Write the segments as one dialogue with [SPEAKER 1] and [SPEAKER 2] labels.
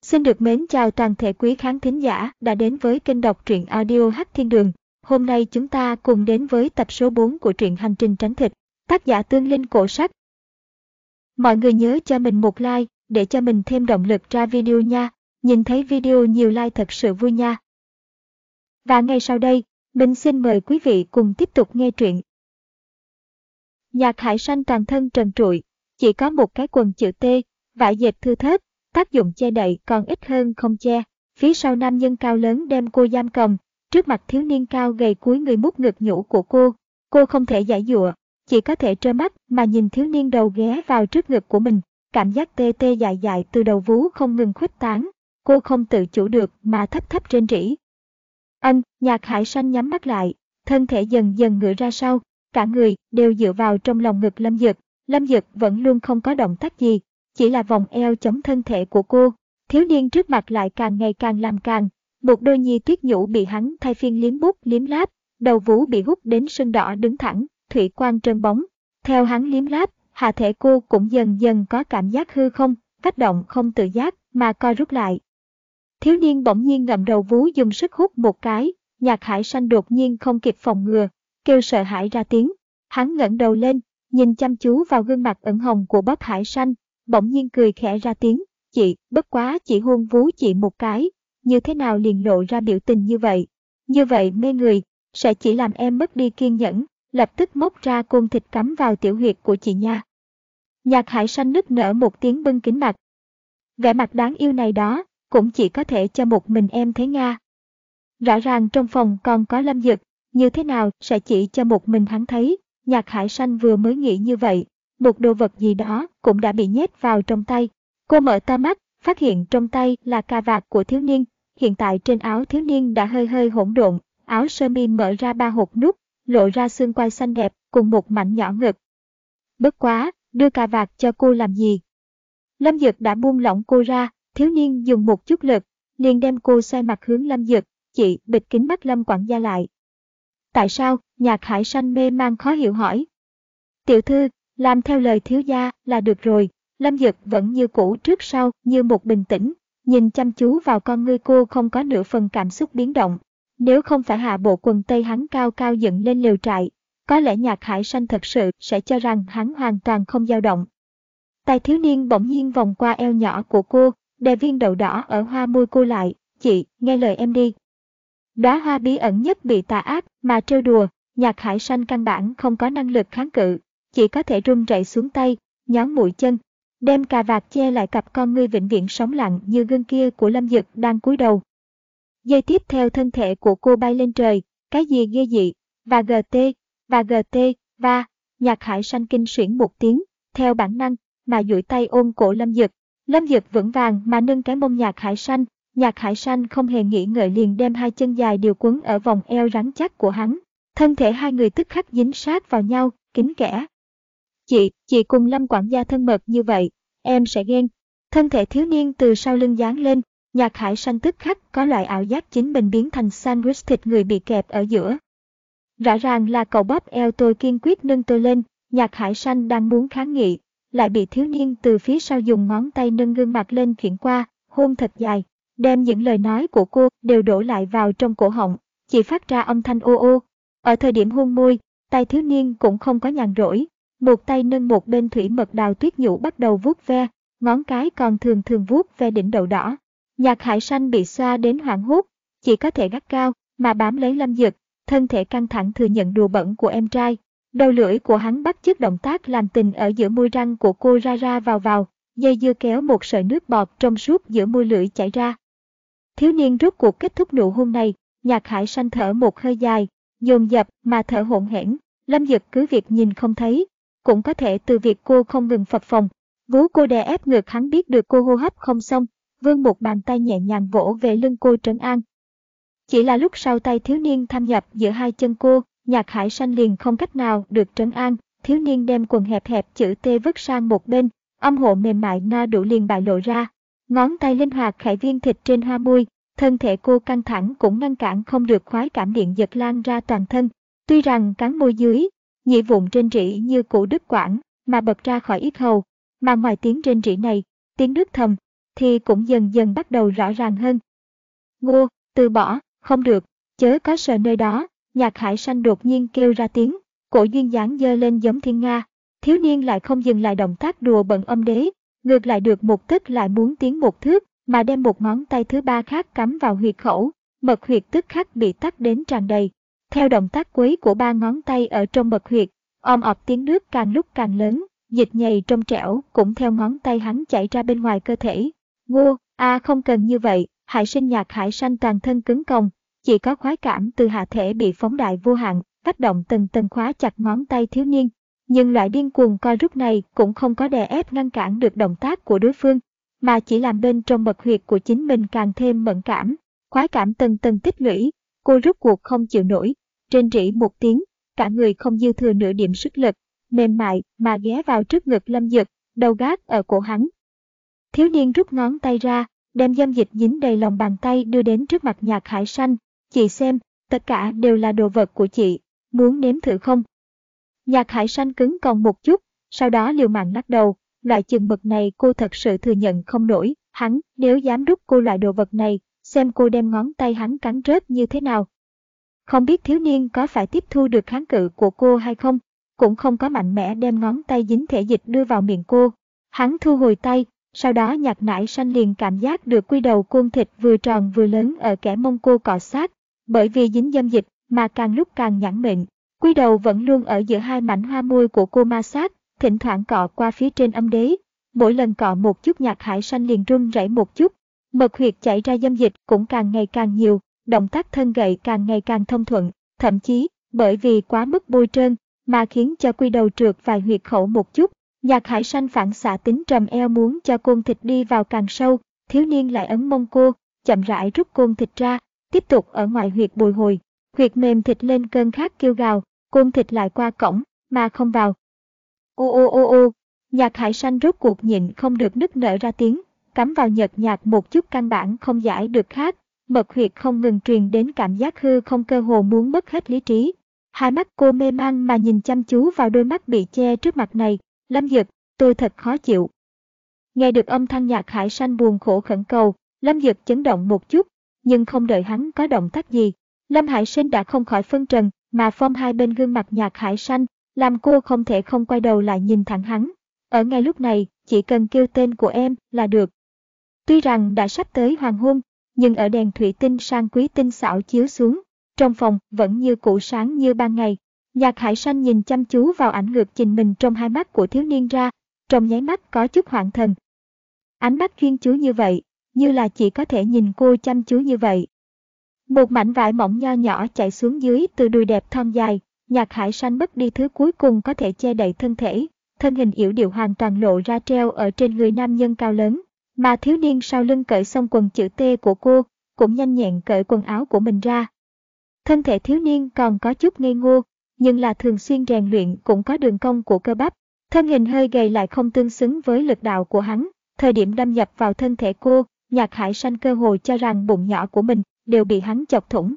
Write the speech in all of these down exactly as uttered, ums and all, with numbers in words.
[SPEAKER 1] Xin được mến chào toàn thể quý khán thính giả đã đến với kênh đọc truyện audio Hắc Thiên Đường. Hôm nay chúng ta cùng đến với tập số bốn của truyện Hành Trình Tránh Thịt, tác giả Tương Linh Cổ Sách. Mọi người nhớ cho mình một like để cho mình thêm động lực ra video nha. Nhìn thấy video nhiều like thật sự vui nha. Và ngay sau đây, mình xin mời quý vị cùng tiếp tục nghe truyện. Nhạc Hải Sanh toàn thân trần trụi, chỉ có một cái quần chữ T, vải dệt thưa thớt, tác dụng che đậy còn ít hơn không che. Phía sau nam nhân cao lớn đem cô giam cầm, trước mặt thiếu niên cao gầy cúi người mút ngực nhũ của cô. Cô không thể giãy giụa, chỉ có thể trơ mắt mà nhìn thiếu niên đầu ghé vào trước ngực của mình. Cảm giác tê tê dại dại từ đầu vú không ngừng khuếch tán. Cô không tự chủ được mà thấp thấp rên rỉ. Anh, Nhạc Hải Sanh nhắm mắt lại, thân thể dần dần ngửa ra sau, cả người đều dựa vào trong lòng ngực Lâm Dực. Lâm Dực vẫn luôn không có động tác gì, chỉ là vòng eo chống thân thể của cô. Thiếu niên trước mặt lại càng ngày càng làm càng, một đôi nhi tuyết nhũ bị hắn thay phiên liếm bút liếm láp, đầu vú bị hút đến sưng đỏ đứng thẳng, thủy quan trơn bóng. Theo hắn liếm láp, hạ thể cô cũng dần dần có cảm giác hư không, cách động không tự giác mà co rút lại. Thiếu niên bỗng nhiên ngậm đầu vú dùng sức hút một cái, Nhạc Hải Sanh đột nhiên không kịp phòng ngừa, kêu sợ hãi ra tiếng. Hắn ngẩng đầu lên, nhìn chăm chú vào gương mặt ửng hồng của Bóp Hải Sanh, bỗng nhiên cười khẽ ra tiếng. Chị, bất quá chỉ hôn vú chị một cái, như thế nào liền lộ ra biểu tình như vậy? Như vậy mê người, sẽ chỉ làm em mất đi kiên nhẫn, lập tức móc ra côn thịt cắm vào tiểu huyệt của chị nha. Nhạc Hải Sanh nức nở một tiếng bưng kín mặt. Vẻ mặt đáng yêu này đó, cũng chỉ có thể cho một mình em thấy Nga. Rõ ràng trong phòng còn có Lâm Dực, như thế nào sẽ chỉ cho một mình hắn thấy? Nhạc Hải Sanh vừa mới nghĩ như vậy, một đồ vật gì đó cũng đã bị nhét vào trong tay. Cô mở to mắt, phát hiện trong tay là cà vạt của thiếu niên. Hiện tại trên áo thiếu niên đã hơi hơi hỗn độn, áo sơ mi mở ra ba hột nút, lộ ra xương quai xanh đẹp cùng một mảnh nhỏ ngực. Bất quá, đưa cà vạt cho cô làm gì? Lâm Dực đã buông lỏng cô ra, thiếu niên dùng một chút lực, liền đem cô xoay mặt hướng Lâm Dực. Chị bịt kính mắt Lâm quản gia lại. Tại sao? Nhạc Hải Sanh mê man khó hiểu hỏi. Tiểu thư, làm theo lời thiếu gia là được rồi. Lâm Dực vẫn như cũ trước sau như một bình tĩnh, nhìn chăm chú vào con ngươi cô không có nửa phần cảm xúc biến động. Nếu không phải hạ bộ quần tây hắn cao cao dựng lên lều trại, có lẽ Nhạc Hải Sanh thật sự sẽ cho rằng hắn hoàn toàn không dao động. Tay thiếu niên bỗng nhiên vòng qua eo nhỏ của cô, đè viên đậu đỏ ở hoa môi cô lại. Chị, nghe lời em đi. Đóa hoa bí ẩn nhất bị tà ác mà trêu đùa, Nhạc Hải Sanh căn bản không có năng lực kháng cự, chỉ có thể run rẩy xuống tay, nhón mũi chân, đem cà vạt che lại cặp con ngươi vĩnh viễn sóng lặng như gương kia của Lâm Dực đang cúi đầu. Giây tiếp theo thân thể của cô bay lên trời, cái gì ghê dị, và gt, và gt, và, Nhạc Hải Sanh kinh suyễn một tiếng, theo bản năng, mà duỗi tay ôm cổ Lâm Dực. Lâm Dực vững vàng mà nâng cái mông Nhạc Hải Sanh, Nhạc Hải Sanh không hề nghĩ ngợi liền đem hai chân dài điều quấn ở vòng eo rắn chắc của hắn. Thân thể hai người tức khắc dính sát vào nhau, kín kẽ. Chị, chị cùng Lâm quản gia thân mật như vậy, em sẽ ghen. Thân thể thiếu niên từ sau lưng dán lên, Nhạc Hải Sanh tức khắc có loại ảo giác chính mình biến thành sandwich thịt người bị kẹp ở giữa. Rõ ràng là cậu bóp eo tôi kiên quyết nâng tôi lên, Nhạc Hải Sanh đang muốn kháng nghị, lại bị thiếu niên từ phía sau dùng ngón tay nâng gương mặt lên chuyển qua, hôn thật dài, đem những lời nói của cô đều đổ lại vào trong cổ họng, chỉ phát ra âm thanh ô ô. Ở thời điểm hôn môi, tay thiếu niên cũng không có nhàn rỗi, một tay nâng một bên thủy mật đào tuyết nhũ bắt đầu vuốt ve, ngón cái còn thường thường vuốt ve đỉnh đậu đỏ. Nhạc Hải Sanh bị xoa đến hoảng hốt, chỉ có thể gắt cao mà bám lấy Lâm Dực, thân thể căng thẳng thừa nhận đùa bẩn của em trai. Đầu lưỡi của hắn bắt chước động tác làm tình ở giữa môi răng của cô ra ra vào vào, dây dưa kéo một sợi nước bọt trong suốt giữa môi lưỡi chảy ra. Thiếu niên rốt cuộc kết thúc nụ hôn này, Nhạc Hải Sanh thở một hơi dài, dồn dập mà thở hổn hển. Lâm Dực cứ việc nhìn không thấy, cũng có thể từ việc cô không ngừng phập phồng, vú cô đè ép ngực hắn biết được cô hô hấp không xong, vươn một bàn tay nhẹ nhàng vỗ về lưng cô trấn an. Chỉ là lúc sau tay thiếu niên thâm nhập giữa hai chân cô, Nhạc Hải Sanh liền không cách nào được trấn an, thiếu niên đem quần hẹp hẹp chữ T vứt sang một bên, âm hộ mềm mại no đủ liền bại lộ ra, ngón tay linh hoạt khải viên thịt trên hoa môi, thân thể cô căng thẳng cũng ngăn cản không được khoái cảm điện giật lan ra toàn thân. Tuy rằng cắn môi dưới, nhị vụn rên rỉ như củ đứt quãng mà bật ra khỏi yết hầu, mà ngoài tiếng rên rỉ này, tiếng nước thầm thì cũng dần dần bắt đầu rõ ràng hơn. Ngô, từ bỏ, không được, chớ có sờ nơi đó, Nhạc Hải Sanh đột nhiên kêu ra tiếng, cổ duyên dáng giơ lên giống thiên nga. Thiếu niên lại không dừng lại động tác đùa bận âm đế, ngược lại được một tức lại muốn tiến một thước, mà đem một ngón tay thứ ba khác cắm vào huyệt khẩu, mật huyệt tức khắc bị tắc đến tràn đầy. Theo động tác quấy của ba ngón tay ở trong mật huyệt, om ọp tiếng nước càng lúc càng lớn, dịch nhầy trong trẻo cũng theo ngón tay hắn chảy ra bên ngoài cơ thể. Ngô, a à, không cần như vậy, Hải Sinh Nhạc Hải Sanh toàn thân cứng còng, chỉ có khoái cảm từ hạ thể bị phóng đại vô hạn, phát động từng tầng khóa chặt ngón tay thiếu niên. Nhưng loại điên cuồng co rút này cũng không có đè ép ngăn cản được động tác của đối phương, mà chỉ làm bên trong mật huyệt của chính mình càng thêm mẫn cảm, khoái cảm tầng tầng tích lũy, cô rút cuộc không chịu nổi, rên rỉ một tiếng, cả người không dư thừa nửa điểm sức lực, mềm mại mà ghé vào trước ngực Lâm Dực, đầu gác ở cổ hắn. Thiếu niên rút ngón tay ra, đem dâm dịch dính đầy lòng bàn tay đưa đến trước mặt Nhạc Hải Sanh, chị xem, tất cả đều là đồ vật của chị, muốn nếm thử không? Nhạc Hải Sanh cứng còn một chút, sau đó liều mạng lắc đầu, loại chừng mực này cô thật sự thừa nhận không nổi, hắn nếu dám đút cô loại đồ vật này, xem cô đem ngón tay hắn cắn rớt như thế nào. Không biết thiếu niên có phải tiếp thu được kháng cự của cô hay không, cũng không có mạnh mẽ đem ngón tay dính thể dịch đưa vào miệng cô. Hắn thu hồi tay, sau đó Nhạc Hải Sanh liền cảm giác được quy đầu côn thịt vừa tròn vừa lớn ở kẻ mông cô cọ sát, bởi vì dính dâm dịch mà càng lúc càng nhẵn mịn. Quy đầu vẫn luôn ở giữa hai mảnh hoa môi của cô ma sát, thỉnh thoảng cọ qua phía trên âm đế. Mỗi lần cọ một chút Nhạc Hải Sanh liền run rẩy một chút, mật huyệt chảy ra dâm dịch cũng càng ngày càng nhiều, động tác thân gậy càng ngày càng thông thuận, thậm chí bởi vì quá mức bôi trơn mà khiến cho quy đầu trượt vài huyệt khẩu một chút. Nhạc Hải Sanh phản xạ tính trầm eo muốn cho côn thịt đi vào càng sâu, thiếu niên lại ấn mông cô, chậm rãi rút côn thịt ra, tiếp tục ở ngoài huyệt bồi hồi. Huyệt mềm thịt lên cơn khát kêu gào, côn thịt lại qua cổng, mà không vào. Ô ô ô ô, Nhạc Hải Sanh rốt cuộc nhịn không được nức nở ra tiếng, cắm vào nhợt nhạt một chút căn bản không giải được khát, mật huyệt không ngừng truyền đến cảm giác hư không, cơ hồ muốn mất hết lý trí. Hai mắt cô mê man mà nhìn chăm chú vào đôi mắt bị che trước mặt này. Lâm Dực, tôi thật khó chịu. Nghe được âm thanh Nhạc Hải Sanh buồn khổ khẩn cầu, Lâm Dực chấn động một chút, nhưng không đợi hắn có động tác gì, Lâm Hải Sinh đã không khỏi phân trần, mà phong hai bên gương mặt Nhạc Hải Sanh, làm cô không thể không quay đầu lại nhìn thẳng hắn. Ở ngay lúc này, chỉ cần kêu tên của em là được. Tuy rằng đã sắp tới hoàng hôn, nhưng ở đèn thủy tinh sang quý tinh xảo chiếu xuống, trong phòng vẫn như cũ sáng như ban ngày. Nhạc Hải Sanh nhìn chăm chú vào ảnh ngược nhìn mình trong hai mắt của thiếu niên ra, trong nháy mắt có chút hoảng thần. Ánh mắt chuyên chú như vậy, như là chỉ có thể nhìn cô chăm chú như vậy. Một mảnh vải mỏng nho nhỏ chạy xuống dưới từ đùi đẹp thon dài, Nhạc Hải Sanh mất đi thứ cuối cùng có thể che đậy thân thể, thân hình yểu điệu hoàn toàn lộ ra treo ở trên người nam nhân cao lớn, mà thiếu niên sau lưng cởi xong quần chữ T của cô, cũng nhanh nhẹn cởi quần áo của mình ra. Thân thể thiếu niên còn có chút ngây ngô, nhưng là thường xuyên rèn luyện cũng có đường cong của cơ bắp, thân hình hơi gầy lại không tương xứng với lực đạo của hắn. Thời điểm đâm nhập vào thân thể cô, Nhạc Hải Sanh cơ hồ cho rằng bụng nhỏ của mình đều bị hắn chọc thủng.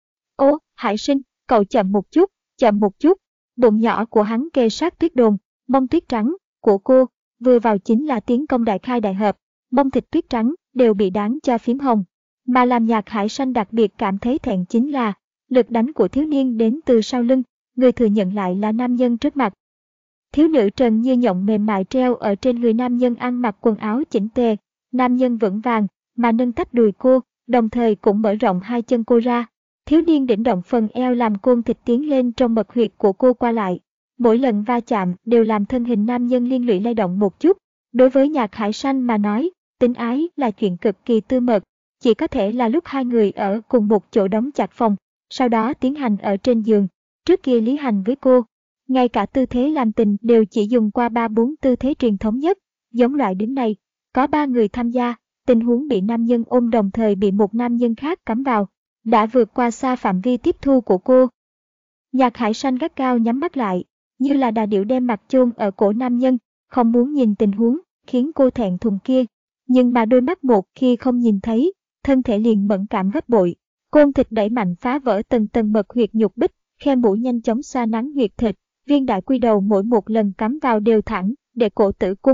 [SPEAKER 1] Ô, Hải Sinh, cậu chậm một chút, chậm một chút. Bụng nhỏ của hắn kề sát tuyết đồn, mông tuyết trắng của cô vừa vào chính là tiến công đại khai đại hợp, mông thịt tuyết trắng đều bị đáng cho phím hồng. Mà làm Nhạc Hải Sanh đặc biệt cảm thấy thẹn chính là lực đánh của thiếu niên đến từ sau lưng, người thừa nhận lại là nam nhân trước mặt. Thiếu nữ trần như nhộng mềm mại treo ở trên người nam nhân ăn mặc quần áo chỉnh tề, nam nhân vững vàng mà nâng tách đùi cô, đồng thời cũng mở rộng hai chân cô ra. Thiếu niên đỉnh động phần eo làm côn thịt tiến lên trong mật huyệt của cô qua lại. Mỗi lần va chạm đều làm thân hình nam nhân liên lụy lay động một chút. Đối với Nhạc Hải Sanh mà nói, tính ái là chuyện cực kỳ tư mật, chỉ có thể là lúc hai người ở cùng một chỗ đóng chặt phòng, sau đó tiến hành ở trên giường. Trước kia Lý Hành với cô, ngay cả tư thế làm tình đều chỉ dùng qua ba bốn tư thế truyền thống nhất, giống loại đứng này, có ba người tham gia, tình huống bị nam nhân ôm đồng thời bị một nam nhân khác cắm vào, đã vượt qua xa phạm vi tiếp thu của cô. Nhạc Hải Sanh gắt gao nhắm mắt lại, như là đà điểu đem mặt chôn ở cổ nam nhân, không muốn nhìn tình huống, khiến cô thẹn thùng kia. Nhưng mà đôi mắt một khi không nhìn thấy, thân thể liền mẫn cảm gấp bội. Côn thịt đẩy mạnh phá vỡ tầng tầng mật huyệt nhục bích, khe mũi nhanh chóng xoa nắng huyệt thịt, viên đại quy đầu mỗi một lần cắm vào đều thẳng, để cổ tử cung.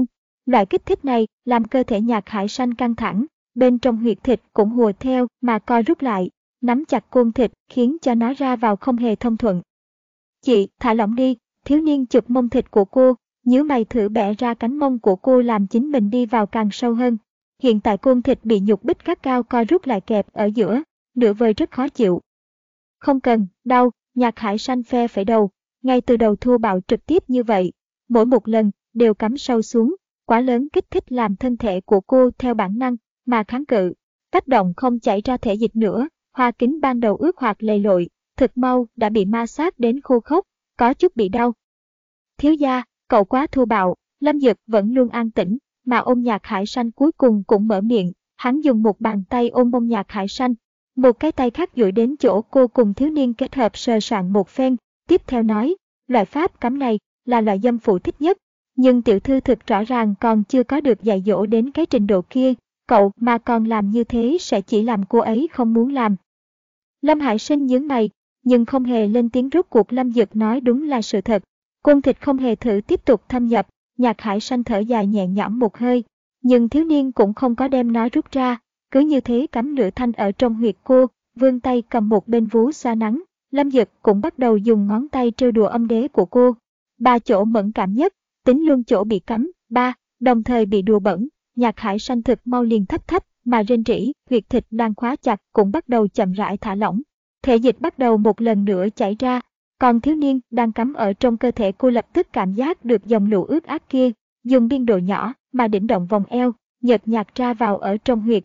[SPEAKER 1] Loại kích thích này làm cơ thể Nhạc Hải Sanh căng thẳng, bên trong huyệt thịt cũng hùa theo mà co rút lại, nắm chặt côn thịt khiến cho nó ra vào không hề thông thuận. Chị, thả lỏng đi, thiếu niên chụp mông thịt của cô, nhíu mày thử bẻ ra cánh mông của cô làm chính mình đi vào càng sâu hơn. Hiện tại côn thịt bị nhục bích gắt gao co rút lại kẹp ở giữa, nửa vời rất khó chịu. Không cần, đau, Nhạc Hải Sanh phe phẩy đầu, ngay từ đầu thô bạo trực tiếp như vậy, mỗi một lần đều cắm sâu xuống, quá lớn kích thích làm thân thể của cô theo bản năng mà kháng cự, tác động không chảy ra thể dịch nữa, hoa kính ban đầu ướt hoặc lầy lội, thực mau đã bị ma sát đến khô khốc, có chút bị đau. Thiếu gia, cậu quá thô bạo, Lâm Dực vẫn luôn an tĩnh, mà ôm Nhạc Hải Sanh cuối cùng cũng mở miệng, hắn dùng một bàn tay ôm mông Nhạc Hải Sanh, một cái tay khác duỗi đến chỗ cô cùng thiếu niên kết hợp sờ soạn một phen, tiếp theo nói, loại pháp cấm này là loại dâm phụ thích nhất, nhưng tiểu thư thực rõ ràng còn chưa có được dạy dỗ đến cái trình độ kia, cậu mà còn làm như thế sẽ chỉ làm cô ấy không muốn làm. Lâm Hải Sinh nhướng mày, nhưng không hề lên tiếng. Rốt cuộc Lâm Dực nói đúng là sự thật, côn thịt không hề thử tiếp tục thâm nhập. Nhạc Hải Sanh thở dài nhẹ nhõm một hơi, nhưng thiếu niên cũng không có đem nó rút ra, cứ như thế cắm nửa thanh ở trong huyệt cô, vươn tay cầm một bên vú xoa nắng. Lâm Dực cũng bắt đầu dùng ngón tay trêu đùa âm đế của cô. Ba chỗ mẫn cảm nhất, tính luôn chỗ bị cắm, ba, đồng thời bị đùa bẩn. Nhạc Hải Sanh thực mau liền thấp thấp mà rên rỉ, huyệt thịt đang khóa chặt cũng bắt đầu chậm rãi thả lỏng. Thể dịch bắt đầu một lần nữa chảy ra, còn thiếu niên đang cắm ở trong cơ thể cô lập tức cảm giác được dòng lũ ướt át kia, dùng biên độ nhỏ mà đỉnh động vòng eo, nhợt nhạt ra vào ở trong huyệt.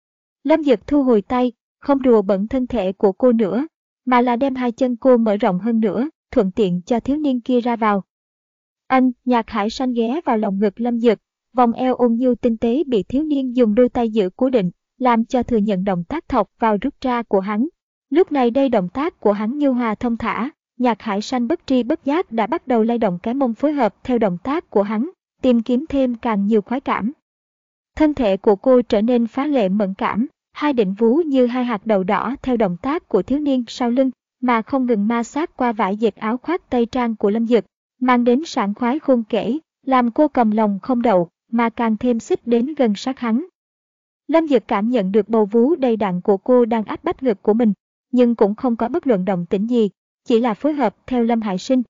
[SPEAKER 1] Lâm Dực thu hồi tay, không đùa bẩn thân thể của cô nữa, mà là đem hai chân cô mở rộng hơn nữa, thuận tiện cho thiếu niên kia ra vào. Anh, Nhạc Hải Sanh ghé vào lòng ngực Lâm Dực, vòng eo ôn nhu tinh tế bị thiếu niên dùng đôi tay giữ cố định, làm cho thừa nhận động tác thọc vào rút ra của hắn. Lúc này đây động tác của hắn nhu hòa thông thả, Nhạc Hải Sanh bất tri bất giác đã bắt đầu lay động cái mông phối hợp theo động tác của hắn, tìm kiếm thêm càng nhiều khoái cảm. Thân thể của cô trở nên phá lệ mẫn cảm, hai đỉnh vú như hai hạt đậu đỏ theo động tác của thiếu niên sau lưng, mà không ngừng ma sát qua vải dệt áo khoác tây trang của Lâm Dực, mang đến sảng khoái khôn kể, làm cô cầm lòng không đậu, mà càng thêm xích đến gần sát hắn. Lâm Dực cảm nhận được bầu vú đầy đặn của cô đang áp bách ngực của mình, nhưng cũng không có bất luận động tĩnh gì, chỉ là phối hợp theo Lâm Hải Sinh.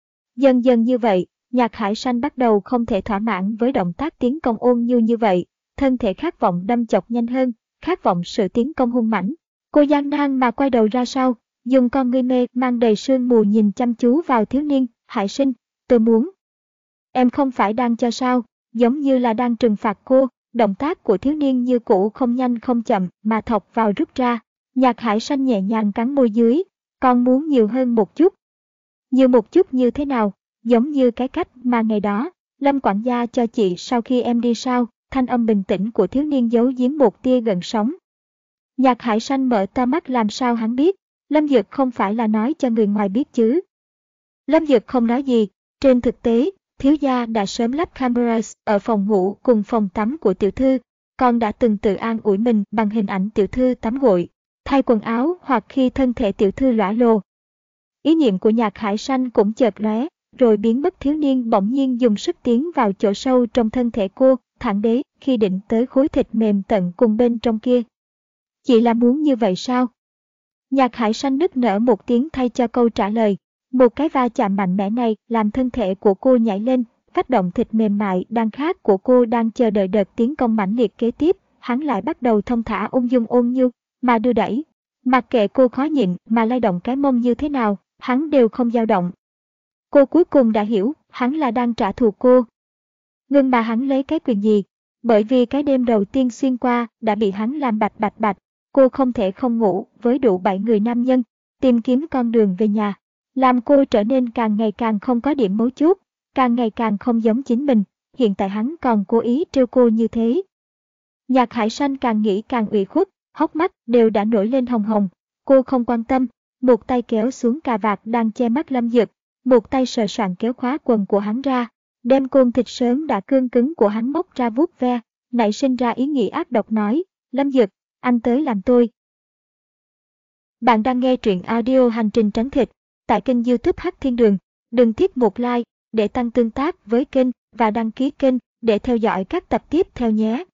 [SPEAKER 1] Dần dần như vậy, Nhạc Hải Sanh bắt đầu không thể thỏa mãn với động tác tiến công ôn nhu như vậy, thân thể khát vọng đâm chọc nhanh hơn, khát vọng sự tiến công hung mãnh. Cô gian nan mà quay đầu ra sau, dùng con ngươi mê mang đầy sương mù nhìn chăm chú vào thiếu niên. Hải Sinh, tôi muốn. Em không phải đang cho sao, giống như là đang trừng phạt cô. Động tác của thiếu niên như cũ không nhanh không chậm mà thọc vào rút ra. Nhạc Hải Sanh nhẹ nhàng cắn môi dưới, còn muốn nhiều hơn một chút. Nhiều một chút như thế nào, giống như cái cách mà ngày đó, Lâm quản gia cho chị sau khi em đi sao. Thanh âm bình tĩnh của thiếu niên giấu giếm một tia gần sóng. Nhạc Hải Sanh mở to mắt, làm sao hắn biết, Lâm Dực không phải là nói cho người ngoài biết chứ. Lâm Dực không nói gì, trên thực tế, thiếu gia đã sớm lắp cameras ở phòng ngủ cùng phòng tắm của tiểu thư, còn đã từng tự an ủi mình bằng hình ảnh tiểu thư tắm gội, thay quần áo hoặc khi thân thể tiểu thư lõa lồ. Ý niệm của Nhạc Hải Sanh cũng chợt lóe, rồi biến mất. Thiếu niên bỗng nhiên dùng sức tiến vào chỗ sâu trong thân thể cô, thẳng đế khi định tới khối thịt mềm tận cùng bên trong kia. Chị là muốn như vậy sao? Nhạc Hải Sanh nức nở một tiếng thay cho câu trả lời. Một cái va chạm mạnh mẽ này làm thân thể của cô nhảy lên, phát động thịt mềm mại đang khát của cô đang chờ đợi đợt tiến công mãnh liệt kế tiếp. Hắn lại bắt đầu thông thả ung dung ôn nhu mà đưa đẩy, mặc kệ cô khó nhịn mà lay động cái mông như thế nào, hắn đều không dao động. Cô cuối cùng đã hiểu, hắn là đang trả thù cô. Nhưng mà hắn lấy cái quyền gì? Bởi vì cái đêm đầu tiên xuyên qua đã bị hắn làm bạch bạch bạch, cô không thể không ngủ với đủ bảy người nam nhân, tìm kiếm con đường về nhà, làm cô trở nên càng ngày càng không có điểm mấu chốt, càng ngày càng không giống chính mình. Hiện tại hắn còn cố ý trêu cô như thế. Nhạc Hải Sanh càng nghĩ càng ủy khuất, hốc mắt đều đã nổi lên hồng hồng. Cô không quan tâm, một tay kéo xuống cà vạt đang che mắt Lâm Dực, một tay sờ soạng kéo khóa quần của hắn ra, đem côn thịt sớm đã cương cứng của hắn móc ra vuốt ve, nảy sinh ra ý nghĩ ác độc nói, Lâm Dực, anh tới làm tôi. Bạn đang nghe truyện audio Hành trình tránh thịt tại kênh YouTube Hắc Thiên Đường. Đừng tiếc một like để tăng tương tác với kênh và đăng ký kênh để theo dõi các tập tiếp theo nhé.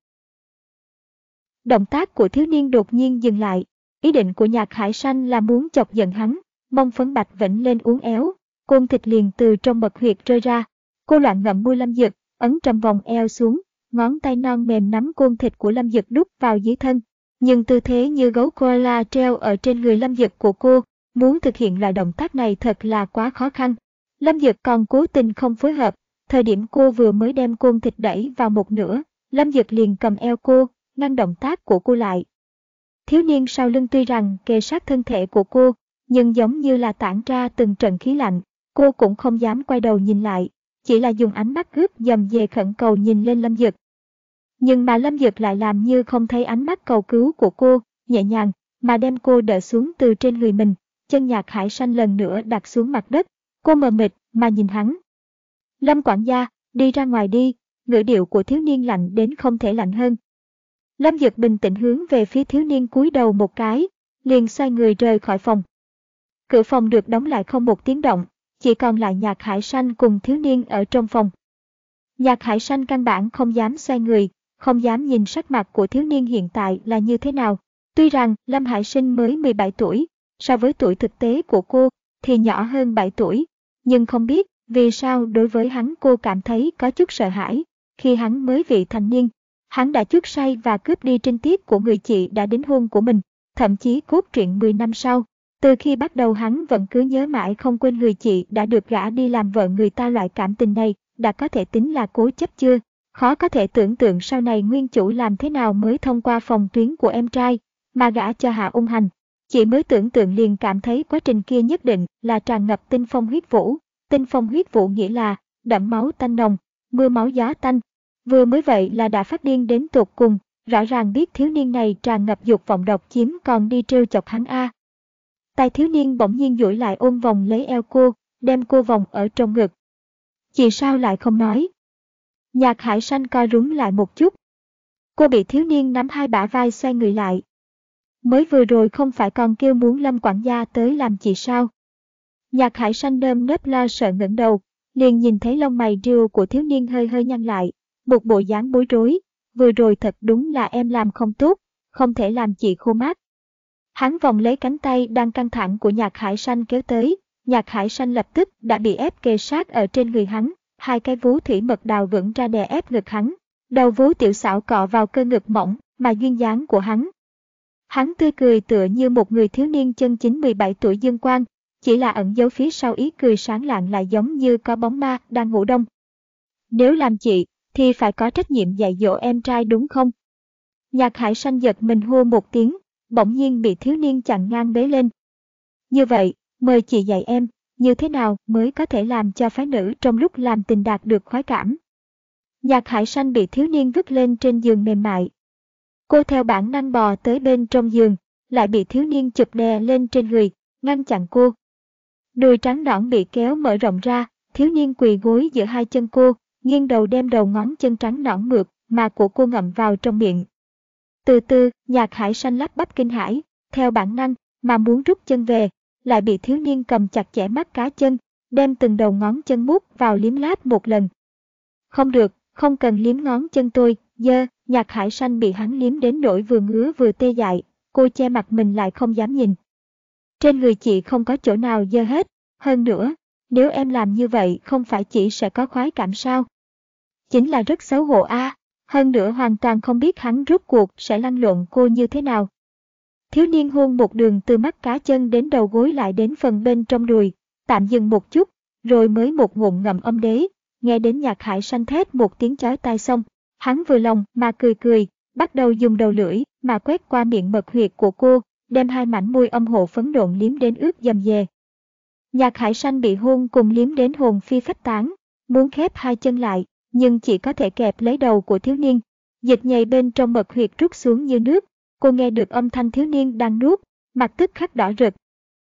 [SPEAKER 1] Động tác của thiếu niên đột nhiên dừng lại. Ý định của Nhạc Hải Sanh là muốn chọc giận hắn, mông phấn bạch vểnh lên uốn éo, côn thịt liền từ trong mật huyệt rơi ra. Cô loạn ngậm môi Lâm Dực, ấn trầm vòng eo xuống, ngón tay non mềm nắm côn thịt của Lâm Dực đút vào dưới thân. Nhưng tư thế như gấu koala treo ở trên người Lâm Dực của cô, muốn thực hiện loại động tác này thật là quá khó khăn. Lâm Dực còn cố tình không phối hợp, thời điểm cô vừa mới đem côn thịt đẩy vào một nửa, Lâm Dực liền cầm eo cô, ngăn động tác của cô lại. Thiếu niên sau lưng tuy rằng kề sát thân thể của cô, nhưng giống như là tản ra từng trận khí lạnh, cô cũng không dám quay đầu nhìn lại, chỉ là dùng ánh mắt ướt dầm dề khẩn cầu nhìn lên Lâm Dực. Nhưng mà Lâm Dực lại làm như không thấy ánh mắt cầu cứu của cô, nhẹ nhàng mà đem cô đỡ xuống từ trên người mình, chân Nhạc Hải Sanh lần nữa đặt xuống mặt đất, cô mờ mịt mà nhìn hắn. Lâm quản gia, đi ra ngoài đi, ngữ điệu của thiếu niên lạnh đến không thể lạnh hơn. Lâm Dực bình tĩnh hướng về phía thiếu niên cúi đầu một cái, liền xoay người rời khỏi phòng. Cửa phòng được đóng lại không một tiếng động, chỉ còn lại Nhạc Hải Sanh cùng thiếu niên ở trong phòng. Nhạc Hải Sanh căn bản không dám xoay người, không dám nhìn sắc mặt của thiếu niên hiện tại là như thế nào. Tuy rằng Lâm Hải Sinh mới mười bảy tuổi, so với tuổi thực tế của cô thì nhỏ hơn bảy tuổi, nhưng không biết vì sao đối với hắn cô cảm thấy có chút sợ hãi. Khi hắn mới vị thành niên, hắn đã chuốc say và cướp đi trinh tiết của người chị đã đính hôn của mình, thậm chí cốt truyện mười năm sau. Từ khi bắt đầu hắn vẫn cứ nhớ mãi không quên người chị đã được gả đi làm vợ người ta, loại cảm tình này đã có thể tính là cố chấp chưa? Khó có thể tưởng tượng sau này nguyên chủ làm thế nào mới thông qua phòng tuyến của em trai mà gả cho Hạ Ung Hành. Chỉ mới tưởng tượng liền cảm thấy quá trình kia nhất định là tràn ngập tinh phong huyết vũ. Tinh phong huyết vũ nghĩa là đẫm máu tanh nồng, mưa máu gió tanh. Vừa mới vậy là đã phát điên đến tột cùng, rõ ràng biết thiếu niên này tràn ngập dục vọng độc chiếm còn đi trêu chọc hắn a. À. Tay thiếu niên bỗng nhiên duỗi lại ôm vòng lấy eo cô, đem cô vòng ở trong ngực. Chị sao lại không nói? Nhạc Hải Sanh co rúm lại một chút. Cô bị thiếu niên nắm hai bả vai xoay người lại. Mới vừa rồi không phải còn kêu muốn Lâm quản gia tới làm chị sao? Nhạc Hải Sanh nơm nớp lo sợ ngẩng đầu, liền nhìn thấy lông mày rêu của thiếu niên hơi hơi nhăn lại, một bộ dáng bối rối. Vừa rồi thật đúng là em làm không tốt, không thể làm chị khô mát. Hắn vòng lấy cánh tay đang căng thẳng của Nhạc Hải Sanh kéo tới, Nhạc Hải Sanh lập tức đã bị ép kề sát ở trên người hắn, hai cái vú thủy mật đào vững ra đè ép ngực hắn, đầu vú tiểu xảo cọ vào cơ ngực mỏng mà duyên dáng của hắn. Hắn tươi cười tựa như một người thiếu niên chân chính mười bảy tuổi dương quang, chỉ là ẩn giấu phía sau ý cười sáng lạng lại giống như có bóng ma đang ngủ đông. Nếu làm chị, thì phải có trách nhiệm dạy dỗ em trai đúng không? Nhạc Hải Sanh giật mình hô một tiếng, bỗng nhiên bị thiếu niên chặn ngang bế lên. Như vậy, mời chị dạy em, như thế nào mới có thể làm cho phái nữ trong lúc làm tình đạt được khoái cảm. Nhạc Hải Sanh bị thiếu niên vứt lên trên giường mềm mại. Cô theo bản năng bò tới bên trong giường, lại bị thiếu niên chụp đè lên trên người, ngăn chặn cô. Đùi trắng nõn bị kéo mở rộng ra, thiếu niên quỳ gối giữa hai chân cô, nghiêng đầu đem đầu ngón chân trắng nõn mượt mà của cô ngậm vào trong miệng. Từ từ, Nhạc Hải Sanh lắp bắp kinh hãi, theo bản năng mà muốn rút chân về, lại bị thiếu niên cầm chặt chẽ mắt cá chân, đem từng đầu ngón chân mút vào liếm láp một lần. Không được, không cần liếm ngón chân tôi, dơ. Nhạc Hải Sanh bị hắn liếm đến nỗi vừa ngứa vừa tê dại, cô che mặt mình lại không dám nhìn. Trên người chị không có chỗ nào dơ hết, hơn nữa, nếu em làm như vậy không phải chị sẽ có khoái cảm sao? Chính là rất xấu hổ a, à. Hơn nữa hoàn toàn không biết hắn rốt cuộc sẽ lăn lộn cô như thế nào. Thiếu niên hôn một đường từ mắt cá chân đến đầu gối lại đến phần bên trong đùi, tạm dừng một chút, rồi mới một ngụm ngậm âm đế, nghe đến Nhạc Hải Sanh thét một tiếng chói tai xong, hắn vừa lòng mà cười cười, bắt đầu dùng đầu lưỡi mà quét qua miệng mật huyệt của cô, đem hai mảnh môi âm hộ phấn nộn liếm đến ướt dầm dề. Nhạc Hải Sanh bị hôn cùng liếm đến hồn phi phách tán, muốn khép hai chân lại, nhưng chỉ có thể kẹp lấy đầu của thiếu niên. Dịch nhầy bên trong mật huyệt rút xuống như nước, cô nghe được âm thanh thiếu niên đang nuốt, mặt tức khắc đỏ rực.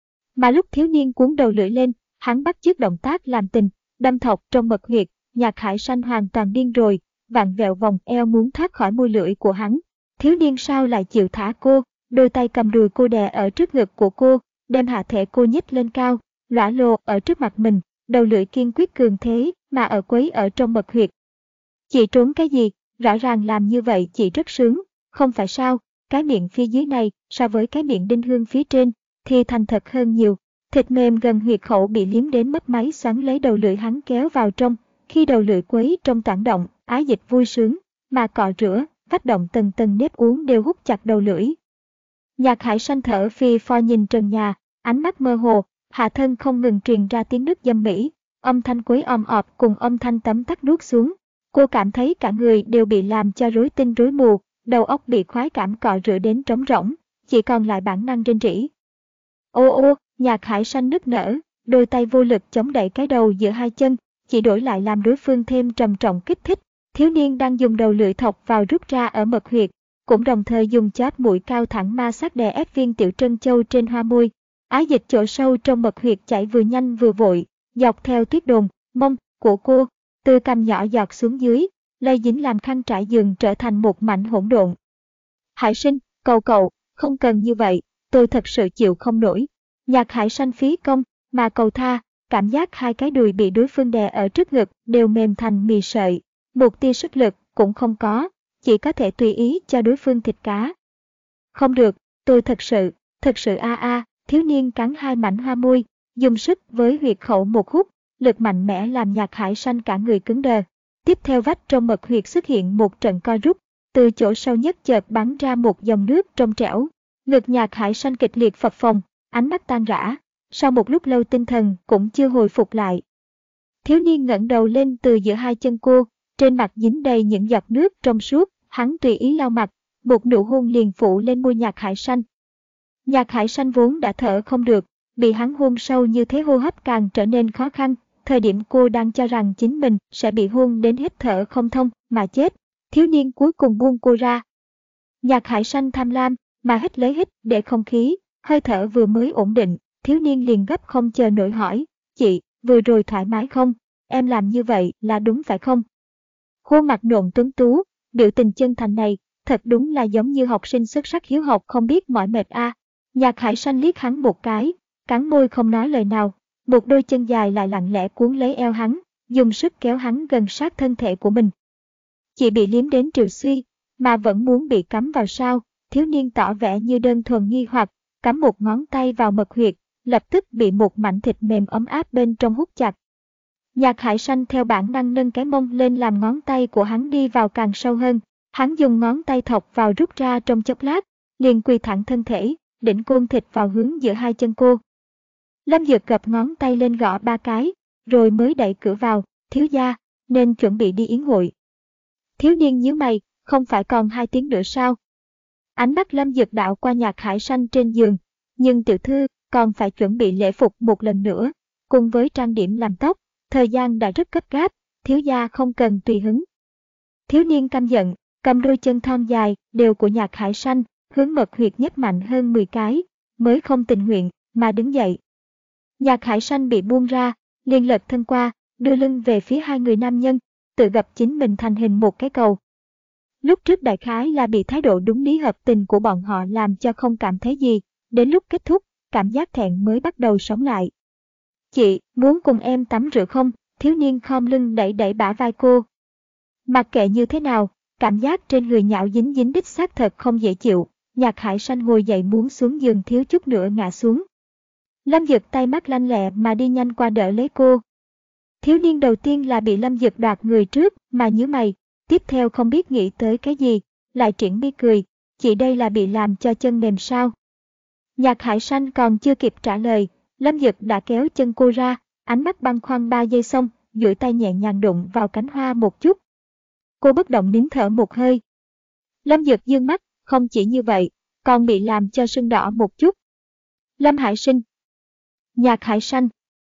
[SPEAKER 1] Mà lúc thiếu niên cuốn đầu lưỡi lên, hắn bắt chước động tác làm tình, đâm thọc trong mật huyệt. Nhạc Hải Sanh hoàn toàn điên rồi, vặn vẹo vòng eo muốn thoát khỏi môi lưỡi của hắn. Thiếu niên sao lại chịu thả cô, đôi tay cầm đùi cô đè ở trước ngực của cô, đem hạ thể cô nhích lên cao, lõa lồ ở trước mặt mình, đầu lưỡi kiên quyết cường thế mà ở quấy ở trong mật huyệt. Chị trốn cái gì, rõ ràng làm như vậy chị rất sướng, không phải sao, cái miệng phía dưới này so với cái miệng đinh hương phía trên thì thành thật hơn nhiều. Thịt mềm gần huyệt khẩu bị liếm đến mất máy xoắn lấy đầu lưỡi hắn kéo vào trong, khi đầu lưỡi quấy trong tản động, Ái Dịch vui sướng, mà cọ rửa, vách động từng tầng nếp uốn đều hút chặt đầu lưỡi. Nhạc Hải Sanh thở phì phò nhìn trần nhà, ánh mắt mơ hồ, hạ thân không ngừng truyền ra tiếng nước dâm mỹ, âm thanh quấy om ọp cùng âm thanh tấm tắc nuốt xuống. Cô cảm thấy cả người đều bị làm cho rối tinh rối mù, đầu óc bị khoái cảm cọ rửa đến trống rỗng, chỉ còn lại bản năng rên rỉ. Ô ô, Nhạc Hải Sanh nức nở, đôi tay vô lực chống đẩy cái đầu giữa hai chân, chỉ đổi lại làm đối phương thêm trầm trọng kích thích. Thiếu niên đang dùng đầu lưỡi thọc vào rút ra ở mật huyệt, cũng đồng thời dùng chóp mũi cao thẳng ma sát đè ép viên tiểu trân châu trên hoa môi. Ái Dịch chỗ sâu trong mật huyệt chảy vừa nhanh vừa vội, dọc theo tuyết đồn, mông của cô, từ cằm nhỏ giọt xuống dưới, lây dính làm khăn trải giường trở thành một mảnh hỗn độn. Hải Sinh, cầu cậu, không cần như vậy, tôi thật sự chịu không nổi. Nhạc Hải Sanh phí công, mà cầu tha, cảm giác hai cái đùi bị đối phương đè ở trước ngực đều mềm thành mì sợi, một tia sức lực cũng không có, chỉ có thể tùy ý cho đối phương thịt cá. Không được, tôi thật sự, thật sự a a, thiếu niên cắn hai mảnh hoa môi, dùng sức với huyệt khẩu một hút, lực mạnh mẽ làm Nhạc Hải Sanh cả người cứng đờ. Tiếp theo vách trong mật huyệt xuất hiện một trận co rút, từ chỗ sâu nhất chợt bắn ra một dòng nước trong trẻo. Ngực Nhạc Hải Sanh kịch liệt phập phồng, ánh mắt tan rã, sau một lúc lâu tinh thần cũng chưa hồi phục lại. Thiếu niên ngẩng đầu lên từ giữa hai chân cô, trên mặt dính đầy những giọt nước trong suốt, hắn tùy ý lau mặt, một nụ hôn liền phủ lên môi Nhạc Hải Sanh. Nhạc Hải Sanh vốn đã thở không được, bị hắn hôn sâu như thế hô hấp càng trở nên khó khăn. Thời điểm cô đang cho rằng chính mình sẽ bị hôn đến hít thở không thông mà chết, thiếu niên cuối cùng buông cô ra. Nhạc Hải Sanh tham lam mà hít lấy hít để không khí, hơi thở vừa mới ổn định, thiếu niên liền gấp không chờ nổi hỏi, chị, vừa rồi thoải mái không? Em làm như vậy là đúng phải không? Khuôn mặt nộn tuấn tú, biểu tình chân thành này, thật đúng là giống như học sinh xuất sắc hiếu học không biết mỏi mệt a. À. Nhạc Hải Sanh liếc hắn một cái, cắn môi không nói lời nào. Một đôi chân dài lại lặng lẽ cuốn lấy eo hắn, dùng sức kéo hắn gần sát thân thể của mình. Chị bị liếm đến triều suy, mà vẫn muốn bị cắm vào sao? Thiếu niên tỏ vẻ như đơn thuần nghi hoặc, cắm một ngón tay vào mật huyệt, lập tức bị một mảnh thịt mềm ấm áp bên trong hút chặt. Nhạc Hải Sanh theo bản năng nâng cái mông lên làm ngón tay của hắn đi vào càng sâu hơn. Hắn dùng ngón tay thọc vào rút ra trong chốc lát, liền quỳ thẳng thân thể, đỉnh côn thịt vào hướng giữa hai chân cô. Lâm Dực gập ngón tay lên gõ ba cái, rồi mới đẩy cửa vào, thiếu gia, nên chuẩn bị đi yến hội. Thiếu niên nhíu mày, không phải còn hai tiếng nữa sao? Ánh mắt Lâm Dực đạo qua Nhạc Hải Sanh trên giường, nhưng tiểu thư còn phải chuẩn bị lễ phục một lần nữa, cùng với trang điểm làm tóc, thời gian đã rất gấp gáp, thiếu gia không cần tùy hứng. Thiếu niên căm giận, cầm đôi chân thon dài đều của Nhạc Hải Sanh, hướng mật huyệt nhấp mạnh hơn mười cái, mới không tình nguyện mà đứng dậy. Nhạc Hải Sanh bị buông ra, liền lật thân qua, đưa lưng về phía hai người nam nhân, tự gập chính mình thành hình một cái cầu. Lúc trước đại khái là bị thái độ đúng lý hợp tình của bọn họ làm cho không cảm thấy gì, đến lúc kết thúc, cảm giác thẹn mới bắt đầu sống lại. Chị, muốn cùng em tắm rửa không? Thiếu niên khom lưng đẩy đẩy bả vai cô. Mặc kệ như thế nào, cảm giác trên người nhão dính dính đích xác thật không dễ chịu, Nhạc Hải Sanh ngồi dậy muốn xuống giường thiếu chút nữa ngã xuống. Lâm Dực tay mắt lanh lẹ mà đi nhanh qua đỡ lấy cô. Thiếu niên đầu tiên là bị Lâm Dực đoạt người trước mà nhíu mày, tiếp theo không biết nghĩ tới cái gì, lại triển mi cười, chị đây là bị làm cho chân mềm sao? Nhạc Hải Sanh còn chưa kịp trả lời, Lâm Dực đã kéo chân cô ra, ánh mắt băn khoăn ba giây xong, duỗi tay nhẹ nhàng đụng vào cánh hoa một chút. Cô bất động nín thở một hơi. Lâm Dực dương mắt, không chỉ như vậy, còn bị làm cho sưng đỏ một chút. Lâm Hải Sinh. Nhạc Hải Sanh.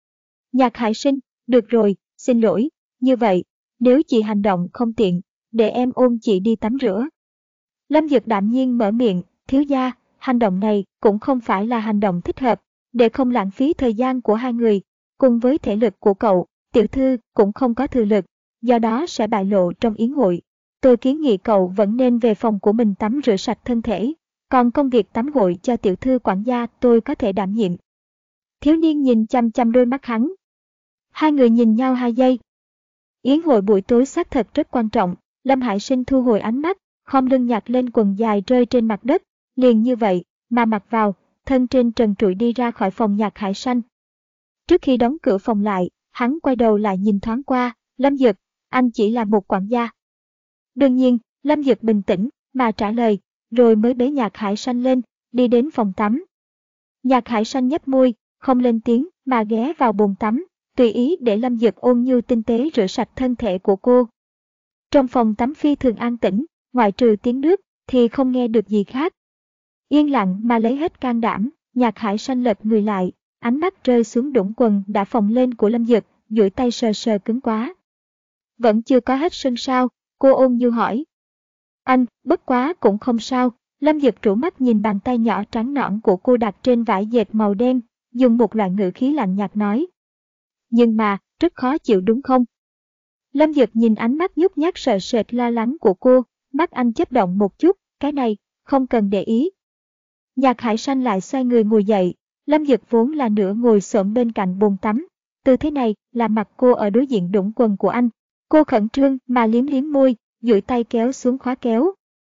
[SPEAKER 1] Nhạc Hải Sinh, được rồi, xin lỗi, như vậy, nếu chị hành động không tiện, để em ôm chị đi tắm rửa. Lâm Dực đạm nhiên mở miệng, thiếu gia, hành động này cũng không phải là hành động thích hợp, để không lãng phí thời gian của hai người, cùng với thể lực của cậu, tiểu thư cũng không có thừa lực, do đó sẽ bại lộ trong yến hội. Tôi kiến nghị cậu vẫn nên về phòng của mình tắm rửa sạch thân thể, còn công việc tắm gội cho tiểu thư quản gia tôi có thể đảm nhiệm. Thiếu niên nhìn chăm chăm đôi mắt hắn. Hai người nhìn nhau hai giây. Yến hội buổi tối xác thật rất quan trọng. Lâm Hải Sinh thu hồi ánh mắt, khom lưng nhặt lên quần dài rơi trên mặt đất, liền như vậy mà mặc vào, thân trên trần trụi đi ra khỏi phòng Nhạc Hải Sanh. Trước khi đóng cửa phòng lại, hắn quay đầu lại nhìn thoáng qua, Lâm Dực, anh chỉ là một quản gia. Đương nhiên, Lâm Dực bình tĩnh mà trả lời, rồi mới bế Nhạc Hải Sanh lên, đi đến phòng tắm. Nhạc Hải Sanh nhếch môi, không lên tiếng mà ghé vào bồn tắm, tùy ý để Lâm Dực ôn nhu tinh tế rửa sạch thân thể của cô. Trong phòng tắm phi thường an tĩnh, ngoại trừ tiếng nước thì không nghe được gì khác. Yên lặng mà lấy hết can đảm, Nhạc Hải Sanh lật người lại, ánh mắt rơi xuống đũng quần đã phồng lên của Lâm Dực, duỗi tay sờ sờ cứng quá. Vẫn chưa có hết sưng sao? Cô ôn nhu hỏi. Anh, bất quá cũng không sao. Lâm Dực rũ mắt nhìn bàn tay nhỏ trắng nõn của cô đặt trên vải dệt màu đen, dùng một loại ngữ khí lạnh nhạt nói. Nhưng mà, rất khó chịu đúng không? Lâm Dực nhìn ánh mắt nhút nhát sợ sệt lo lắng của cô, mắt anh chớp động một chút, cái này, không cần để ý. Nhạc Hải Sanh lại xoay người ngồi dậy, Lâm Dực vốn là nửa ngồi xổm bên cạnh bồn tắm. Tư thế này là mặt cô ở đối diện đũng quần của anh. Cô khẩn trương mà liếm liếm môi, duỗi tay kéo xuống khóa kéo.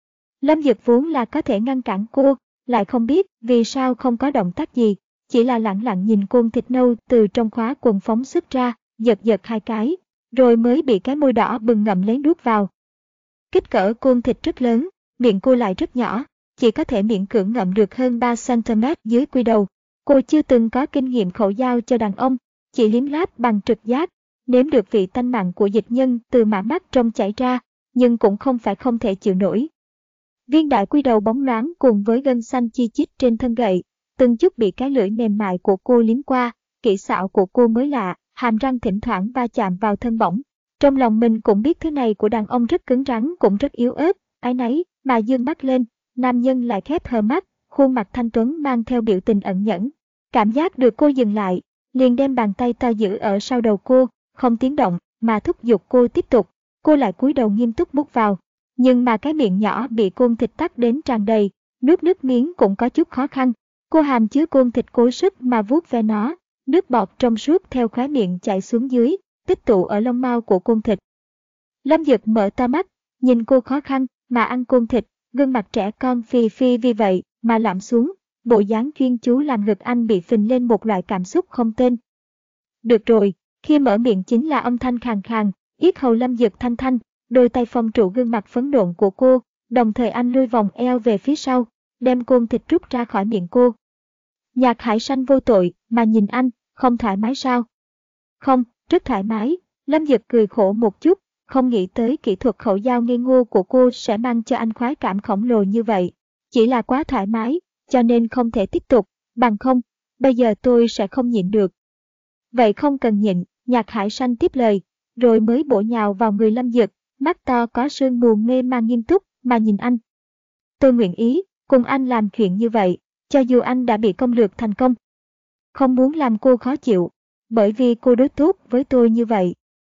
[SPEAKER 1] Lâm Dực vốn là có thể ngăn cản cô, lại không biết vì sao không có động tác gì, chỉ là lẳng lặng nhìn côn thịt nâu từ trong khóa quần phóng xuất ra, giật giật hai cái, rồi mới bị cái môi đỏ bừng ngậm lấy nuốt vào. Kích cỡ côn thịt rất lớn, miệng cô lại rất nhỏ, chỉ có thể miễn cưỡng ngậm được hơn ba xăng-ti-mét dưới quy đầu. Cô chưa từng có kinh nghiệm khẩu giao cho đàn ông, chỉ liếm láp bằng trực giác, nếm được vị tanh mặn của dịch nhân từ mã mắt trong chảy ra, nhưng cũng không phải không thể chịu nổi. Viên đại quy đầu bóng loáng cùng với gân xanh chi chít trên thân gậy, từng chút bị cái lưỡi mềm mại của cô liếm qua, kỹ xảo của cô mới lạ, hàm răng thỉnh thoảng va chạm vào thân bỏng. Trong lòng mình cũng biết thứ này của đàn ông rất cứng rắn cũng rất yếu ớt, áy náy mà dương mắt lên, nam nhân lại khép hờ mắt, khuôn mặt thanh tuấn mang theo biểu tình ẩn nhẫn. Cảm giác được cô dừng lại, liền đem bàn tay to giữ ở sau đầu cô, không tiếng động mà thúc giục cô tiếp tục. Cô lại cúi đầu nghiêm túc mút vào, nhưng mà cái miệng nhỏ bị côn thịt tắc đến tràn đầy, nuốt nước miếng cũng có chút khó khăn. Cô hàm chứa côn thịt cố sức mà vuốt ve nó, nước bọt trong suốt theo khóe miệng chảy xuống dưới, tích tụ ở lông mao của côn thịt. Lâm Dực mở to mắt, nhìn cô khó khăn mà ăn côn thịt, gương mặt trẻ con phì phì vì vậy mà lạm xuống, bộ dáng chuyên chú làm ngực anh bị phình lên một loại cảm xúc không tên. Được rồi, khi mở miệng chính là âm thanh khàn khàn, yết hầu Lâm Dực thanh thanh, đôi tay phong trụ gương mặt phấn nộn của cô, đồng thời anh lui vòng eo về phía sau, đem côn thịt rút ra khỏi miệng cô. Nhạc Hải Sanh vô tội mà nhìn anh, không thoải mái sao? Không, rất thoải mái. Lâm Dực cười khổ một chút, không nghĩ tới kỹ thuật khẩu giao ngây ngô của cô sẽ mang cho anh khoái cảm khổng lồ như vậy. Chỉ là quá thoải mái, cho nên không thể tiếp tục, bằng không, bây giờ tôi sẽ không nhịn được. Vậy không cần nhịn, Nhạc Hải Sanh tiếp lời, rồi mới bổ nhào vào người Lâm Dực, mắt to có sương mù mê man nghiêm túc mà nhìn anh. Tôi nguyện ý cùng anh làm chuyện như vậy, cho dù anh đã bị công lược thành công. Không muốn làm cô khó chịu, bởi vì cô đối tốt với tôi như vậy.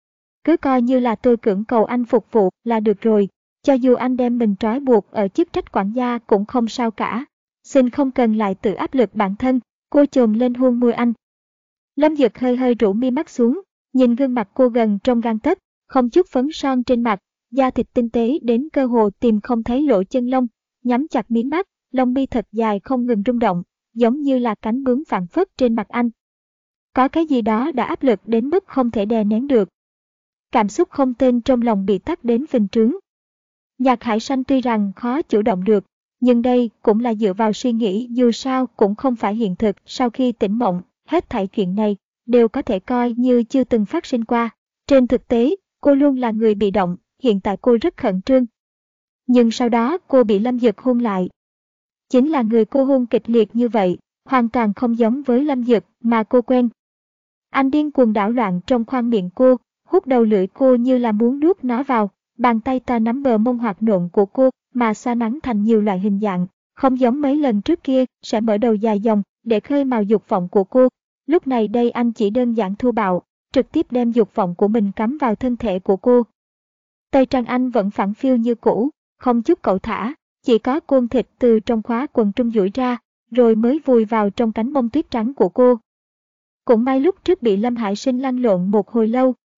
[SPEAKER 1] Cứ coi như là tôi cưỡng cầu anh phục vụ là được rồi, cho dù anh đem mình trói buộc ở chức trách quản gia cũng không sao cả. Xin không cần lại tự áp lực bản thân, cô chồm lên hôn môi anh. Lâm Dực hơi hơi rũ mi mắt xuống, nhìn gương mặt cô gần trong gang tấc, không chút phấn son trên mặt, da thịt tinh tế đến cơ hồ tìm không thấy lỗ chân lông, nhắm chặt mí mắt, lông mi thật dài không ngừng rung động, giống như là cánh bướm phảng phất trên mặt anh. Có cái gì đó đã áp lực đến mức không thể đè nén được. Cảm xúc không tên trong lòng bị tắc đến phình trướng. Nhạc Hải Sanh tuy rằng khó chủ động được, nhưng đây cũng là dựa vào suy nghĩ dù sao cũng không phải hiện thực. Sau khi tỉnh mộng, hết thảy chuyện này đều có thể coi như chưa từng phát sinh qua. Trên thực tế, cô luôn là người bị động, hiện tại cô rất khẩn trương. Nhưng sau đó cô bị Lâm Dực hôn lại. Chính là người cô hôn kịch liệt như vậy, hoàn toàn không giống với Lâm Dực mà cô quen. Anh điên cuồng đảo loạn trong khoang miệng cô, hút đầu lưỡi cô như là muốn nuốt nó vào, bàn tay to nắm bờ mông hoạt nộn của cô mà xoa nắn thành nhiều loại hình dạng, không giống mấy lần trước kia sẽ mở đầu dài dòng để khơi mào dục vọng của cô. Lúc này đây anh chỉ đơn giản thô bạo, trực tiếp đem dục vọng của mình cắm vào thân thể của cô. Tay trăng anh vẫn phẳng phiu như cũ, không chút cẩu thả, chỉ có côn thịt từ trong khóa quần trung duỗi ra, rồi mới vùi vào trong cánh mông tuyết trắng của cô. Cũng may lúc trước bị Lâm Hải Sinh lăn lộn một hồi lâu,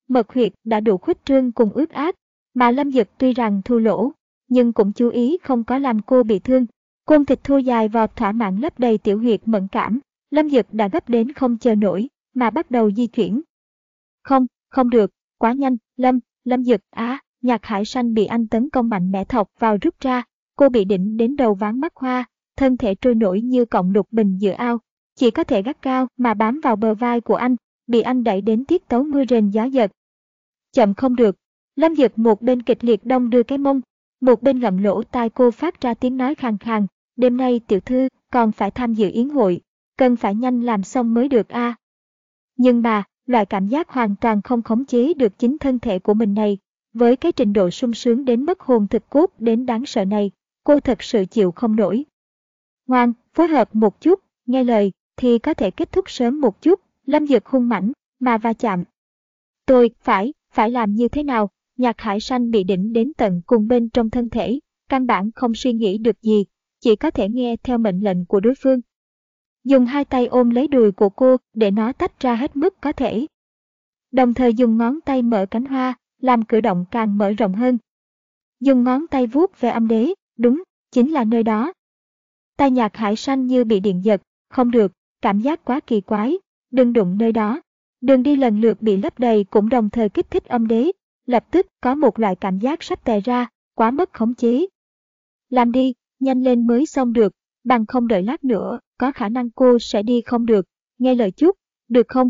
[SPEAKER 1] mật huyệt đã đủ khuếch trương cùng ướt át, mà Lâm Dực tuy rằng thua lỗ, nhưng cũng chú ý không có làm cô bị thương. Côn thịt thô dài vọt thỏa mãn lấp đầy tiểu huyệt mẫn cảm, Lâm Dực đã gấp đến không chờ nổi, mà bắt đầu di chuyển. Không, không được, quá nhanh, Lâm, Lâm Dực, á, à, Nhạc Hải Sanh bị anh tấn công mạnh mẽ thọc vào rút ra, cô bị đỉnh đến đầu ván mắt hoa, thân thể trôi nổi như cọng lục bình giữa ao, chỉ có thể gắt cao mà bám vào bờ vai của anh, bị anh đẩy đến tiết tấu mưa rền gió giật. Chậm không được, Lâm Dực một bên kịch liệt đong đưa cái mông, một bên ngậm lỗ tai cô phát ra tiếng nói khàn khàn, đêm nay tiểu thư còn phải tham dự yến hội, cần phải nhanh làm xong mới được a. À. Nhưng mà, loại cảm giác hoàn toàn không khống chế được chính thân thể của mình này, với cái trình độ sung sướng đến mất hồn thực cốt đến đáng sợ này, cô thật sự chịu không nổi. Ngoan, phối hợp một chút, nghe lời, thì có thể kết thúc sớm một chút, Lâm Dực hung mãnh, mà va chạm. Tôi, phải, phải làm như thế nào? Nhạc Hải Sanh bị đỉnh đến tận cùng bên trong thân thể, căn bản không suy nghĩ được gì, chỉ có thể nghe theo mệnh lệnh của đối phương. Dùng hai tay ôm lấy đùi của cô để nó tách ra hết mức có thể. Đồng thời dùng ngón tay mở cánh hoa, làm cử động càng mở rộng hơn. Dùng ngón tay vuốt về âm đế, đúng, chính là nơi đó. Tay Nhạc Hải Sanh như bị điện giật, không được, cảm giác quá kỳ quái, đừng đụng nơi đó. Đường đi lần lượt bị lấp đầy cũng đồng thời kích thích âm đế, lập tức có một loại cảm giác sắp tè ra, quá mất khống chế. Làm đi, nhanh lên mới xong được, bằng không đợi lát nữa, có khả năng cô sẽ đi không được, nghe lời chút, được không?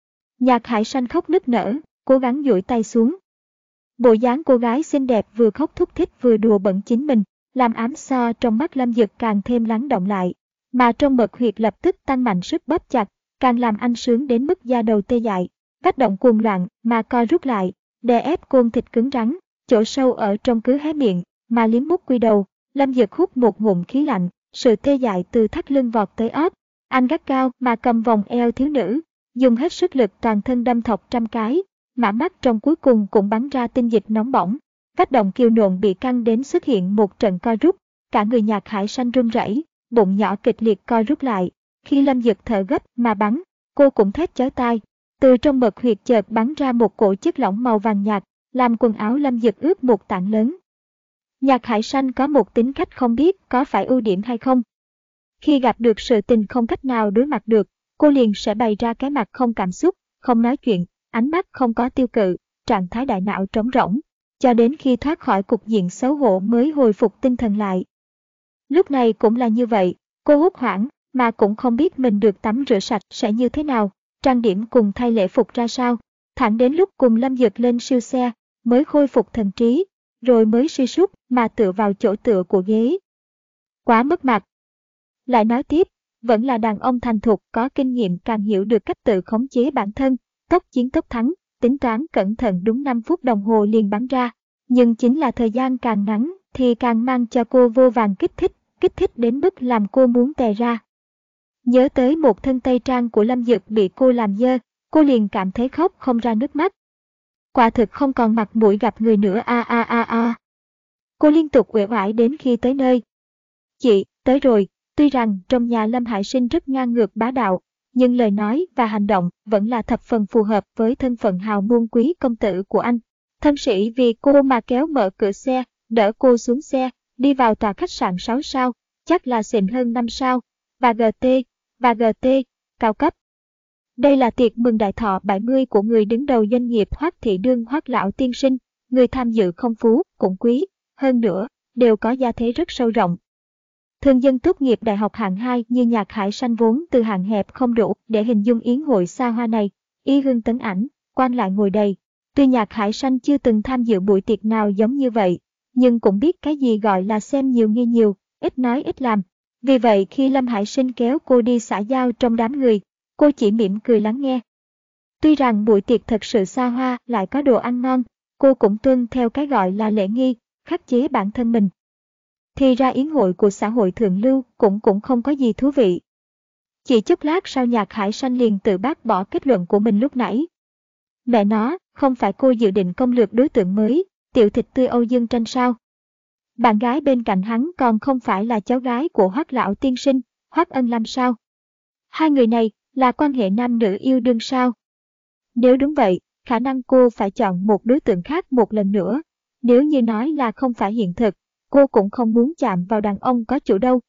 [SPEAKER 1] Nhạc Hải Sanh khóc nức nở, cố gắng duỗi tay xuống. Bộ dáng cô gái xinh đẹp vừa khóc thúc thích vừa đùa bẩn chính mình, làm ám so trong mắt Lâm Dực càng thêm lắng động lại, mà trong mật huyệt lập tức tăng mạnh sức bóp chặt, càng làm anh sướng đến mức da đầu tê dại, phát động cuồng loạn mà co rút lại, đè ép côn thịt cứng rắn, chỗ sâu ở trong cứ hé miệng, mà liếm mút quy đầu. Lâm Dực hút một ngụm khí lạnh, sự tê dại từ thắt lưng vọt tới ót, anh gắt cao mà cầm vòng eo thiếu nữ, dùng hết sức lực toàn thân đâm thọc trăm cái, mã mắt trong cuối cùng cũng bắn ra tinh dịch nóng bỏng, phát động kiều nộn bị căng đến xuất hiện một trận co rút, cả người Nhạc Hải Sanh run rẩy, bụng nhỏ kịch liệt co rút lại. Khi Lâm Dực thở gấp mà bắn, cô cũng thét chói tai. Từ trong mật huyệt chợt bắn ra một cổ chất lỏng màu vàng nhạt, làm quần áo Lâm Dực ướt một tảng lớn. Nhạc Hải Sanh có một tính cách không biết có phải ưu điểm hay không. Khi gặp được sự tình không cách nào đối mặt được, cô liền sẽ bày ra cái mặt không cảm xúc, không nói chuyện, ánh mắt không có tiêu cự, trạng thái đại não trống rỗng, cho đến khi thoát khỏi cục diện xấu hổ mới hồi phục tinh thần lại. Lúc này cũng là như vậy, cô hốt hoảng, mà cũng không biết mình được tắm rửa sạch sẽ như thế nào, trang điểm cùng thay lễ phục ra sao, thẳng đến lúc cùng Lâm Dực lên siêu xe, mới khôi phục thần trí, rồi mới suy sút mà tựa vào chỗ tựa của ghế. Quá mất mặt. Lại nói tiếp, vẫn là đàn ông thành thục có kinh nghiệm càng hiểu được cách tự khống chế bản thân, tốc chiến tốc thắng, tính toán cẩn thận đúng năm phút đồng hồ liền bắn ra, nhưng chính là thời gian càng ngắn thì càng mang cho cô vô vàn kích thích, kích thích đến mức làm cô muốn tè ra. Nhớ tới một thân tây trang của Lâm Dực bị cô làm dơ, cô liền cảm thấy khóc không ra nước mắt. Quả thực không còn mặt mũi gặp người nữa a a a a. Cô liên tục uể oải đến khi tới nơi. Chị, tới rồi, tuy rằng trong nhà Lâm Hải Sinh rất ngang ngược bá đạo, nhưng lời nói và hành động vẫn là thập phần phù hợp với thân phận hào môn quý công tử của anh. Thân sĩ vì cô mà kéo mở cửa xe, đỡ cô xuống xe, đi vào tòa khách sạn sáu sao, chắc là xịn hơn năm sao, và giê tê, và giê tê, cao cấp. Đây là tiệc mừng đại thọ bảy mươi của người đứng đầu doanh nghiệp Hoắc Thị Đương Hoắc lão tiên sinh, người tham dự không phú, cũng quý, hơn nữa, đều có gia thế rất sâu rộng. Thường dân tốt nghiệp đại học hạng hai như Nhạc Hải Sanh vốn từ hạng hẹp không đủ để hình dung yến hội xa hoa này, y hương tấn ảnh, quan lại ngồi đầy. Tuy Nhạc Hải Sanh chưa từng tham dự buổi tiệc nào giống như vậy, nhưng cũng biết cái gì gọi là xem nhiều nghe nhiều, ít nói ít làm. Vì vậy khi Lâm Hải Sinh kéo cô đi xã giao trong đám người, cô chỉ mỉm cười lắng nghe. Tuy rằng buổi tiệc thật sự xa hoa lại có đồ ăn ngon, cô cũng tuân theo cái gọi là lễ nghi, khắc chế bản thân mình. Thì ra yến hội của xã hội thượng lưu cũng cũng không có gì thú vị. Chỉ chốc lát sau Nhạc Hải Sanh liền tự bác bỏ kết luận của mình lúc nãy. Mẹ nó, không phải cô dự định công lược đối tượng mới, tiểu thịt tươi Âu Dương Tranh sao? Bạn gái bên cạnh hắn còn không phải là cháu gái của Hoắc lão tiên sinh, Hoắc Ân Lam sao? Hai người này là quan hệ nam nữ yêu đương sao? Nếu đúng vậy, khả năng cô phải chọn một đối tượng khác một lần nữa. Nếu như nói là không phải hiện thực, cô cũng không muốn chạm vào đàn ông có chủ đâu.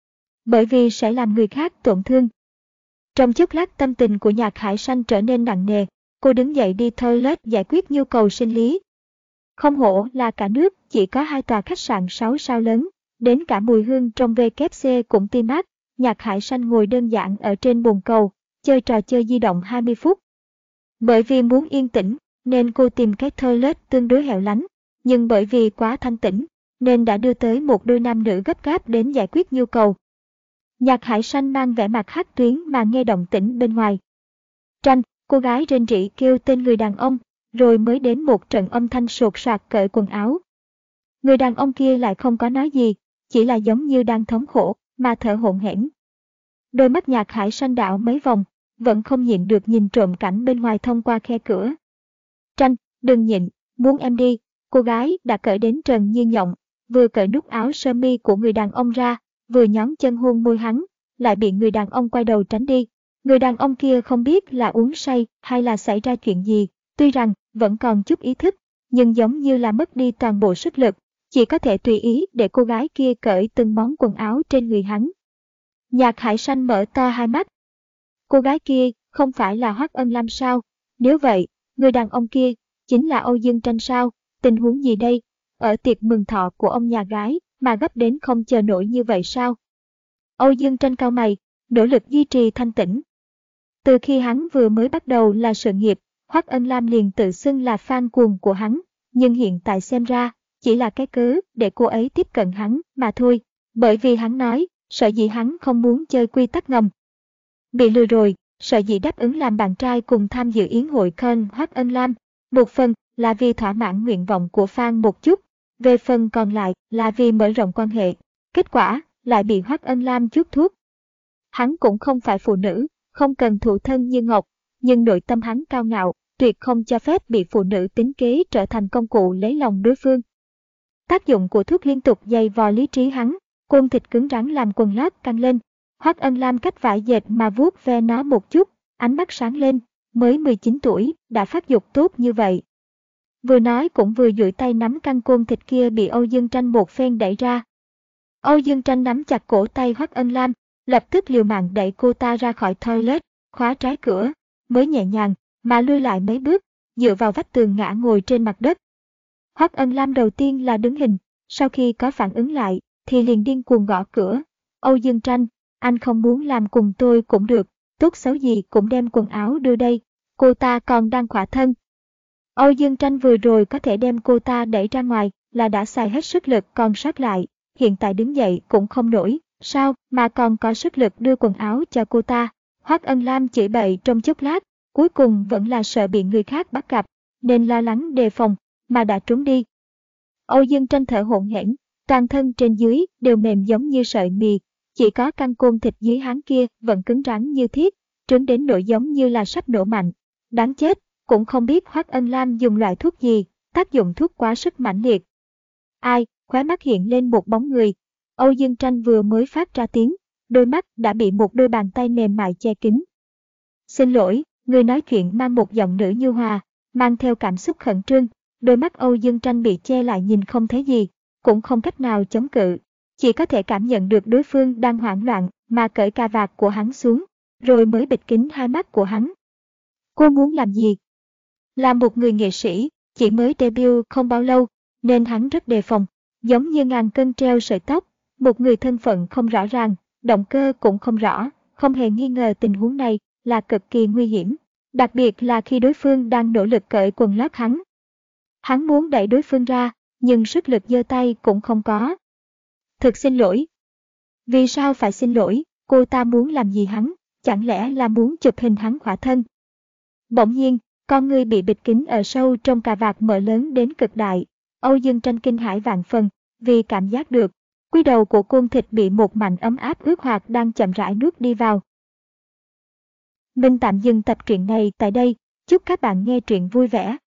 [SPEAKER 1] Bởi vì sẽ làm người khác tổn thương. Trong chốc lát tâm tình của Nhạc Hải Sanh trở nên nặng nề, cô đứng dậy đi toilet giải quyết nhu cầu sinh lý. Không hổ là cả nước chỉ có hai tòa khách sạn sáu sao lớn, đến cả mùi hương trong vê kép xê cũng tươi mát. Nhạc Hải Sanh ngồi đơn giản ở trên bồn cầu, chơi trò chơi di động hai mươi phút. Bởi vì muốn yên tĩnh, nên cô tìm cái toilet tương đối hẻo lánh, nhưng bởi vì quá thanh tĩnh, nên đã đưa tới một đôi nam nữ gấp gáp đến giải quyết nhu cầu. Nhạc Hải Sanh mang vẻ mặt hắt tuyến mà nghe động tĩnh bên ngoài. Tranh, cô gái rên rỉ kêu tên người đàn ông, rồi mới đến một trận âm thanh sột soạt cởi quần áo. Người đàn ông kia lại không có nói gì, chỉ là giống như đang thống khổ, mà thở hổn hển. Đôi mắt Nhạc Hải Sanh đảo mấy vòng, vẫn không nhịn được nhìn trộm cảnh bên ngoài thông qua khe cửa. Tranh, đừng nhịn, muốn em đi. Cô gái đã cởi đến trần như nhộng, vừa cởi nút áo sơ mi của người đàn ông ra, vừa nhón chân hôn môi hắn, lại bị người đàn ông quay đầu tránh đi. Người đàn ông kia không biết là uống say hay là xảy ra chuyện gì, tuy rằng vẫn còn chút ý thức, nhưng giống như là mất đi toàn bộ sức lực, chỉ có thể tùy ý để cô gái kia cởi từng món quần áo trên người hắn. Nhạc Hải Sanh mở to hai mắt. Cô gái kia không phải là Hoắc Ân Lam sao? Nếu vậy, người đàn ông kia chính là Âu Dương Tranh sao? Tình huống gì đây? Ở tiệc mừng thọ của ông nhà gái mà gấp đến không chờ nổi như vậy sao? Âu Dương Tranh cau mày, nỗ lực duy trì thanh tĩnh. Từ khi hắn vừa mới bắt đầu là sự nghiệp, Hoắc Ân Lam liền tự xưng là fan cuồng của hắn, nhưng hiện tại xem ra, chỉ là cái cớ để cô ấy tiếp cận hắn mà thôi, bởi vì hắn nói, sợ dĩ hắn không muốn chơi quy tắc ngầm. Bị lừa rồi, sợ dĩ đáp ứng làm bạn trai cùng tham dự yến hội con Hoắc Ân Lam, một phần là vì thỏa mãn nguyện vọng của fan một chút, về phần còn lại là vì mở rộng quan hệ, kết quả lại bị Hoắc Ân Lam chuốc thuốc. Hắn cũng không phải phụ nữ, không cần thụ thân như ngọc, nhưng nội tâm hắn cao ngạo, tuyệt không cho phép bị phụ nữ tính kế trở thành công cụ lấy lòng đối phương. Tác dụng của thuốc liên tục dày vò lý trí hắn, côn thịt cứng rắn làm quần lót căng lên. Hoắc Ân Lam cách vải dệt mà vuốt ve nó một chút, ánh mắt sáng lên, mới mười chín tuổi, đã phát dục tốt như vậy. Vừa nói cũng vừa duỗi tay nắm căng côn thịt kia bị Âu Dương Tranh một phen đẩy ra. Âu Dương Tranh nắm chặt cổ tay Hoắc Ân Lam, lập tức liều mạng đẩy cô ta ra khỏi toilet, khóa trái cửa, mới nhẹ nhàng mà lui lại mấy bước, dựa vào vách tường ngã ngồi trên mặt đất. Hoắc Ân Lam đầu tiên là đứng hình, sau khi có phản ứng lại, thì liền điên cuồng gõ cửa. Âu Dương Tranh, anh không muốn làm cùng tôi cũng được, tốt xấu gì cũng đem quần áo đưa đây, cô ta còn đang khỏa thân. Âu Dương Tranh vừa rồi có thể đem cô ta đẩy ra ngoài là đã xài hết sức lực còn sót lại, hiện tại đứng dậy cũng không nổi, sao mà còn có sức lực đưa quần áo cho cô ta. Hoắc Ân Lam chửi bậy trong chốc lát, cuối cùng vẫn là sợ bị người khác bắt gặp, nên lo lắng đề phòng, mà đã trốn đi. Âu Dương Tranh thở hổn hển, toàn thân trên dưới đều mềm giống như sợi mì, chỉ có căn côn thịt dưới hắn kia vẫn cứng rắn như thiết, trứng đến nỗi giống như là sắp nổ mạnh. Đáng chết, cũng không biết Hoắc Ân Lam dùng loại thuốc gì, tác dụng thuốc quá sức mãnh liệt. Ai, khóe mắt hiện lên một bóng người. Âu Dương Tranh vừa mới phát ra tiếng, đôi mắt đã bị một đôi bàn tay mềm mại che kín. Xin lỗi, người nói chuyện mang một giọng nữ nhu hòa, mang theo cảm xúc khẩn trương, đôi mắt Âu Dương Tranh bị che lại nhìn không thấy gì, cũng không cách nào chống cự, chỉ có thể cảm nhận được đối phương đang hoảng loạn mà cởi cà vạt của hắn xuống, rồi mới bịt kín hai mắt của hắn. Cô muốn làm gì? Là một người nghệ sĩ, chỉ mới debut không bao lâu, nên hắn rất đề phòng, giống như ngàn cân treo sợi tóc, một người thân phận không rõ ràng, động cơ cũng không rõ, không hề nghi ngờ tình huống này là cực kỳ nguy hiểm, đặc biệt là khi đối phương đang nỗ lực cởi quần lót hắn. Hắn muốn đẩy đối phương ra, nhưng sức lực giơ tay cũng không có. Thực xin lỗi. Vì sao phải xin lỗi, cô ta muốn làm gì hắn, chẳng lẽ là muốn chụp hình hắn khỏa thân? Bỗng nhiên, con người bị bịt kín ở sâu trong cà vạt mở lớn đến cực đại. Âu Dương Tranh kinh hãi vạn phần, vì cảm giác được, quy đầu của côn thịt bị một mảnh ấm áp ướt hoạt đang chậm rãi nuốt đi vào. Mình tạm dừng tập truyện này tại đây, chúc các bạn nghe truyện vui vẻ.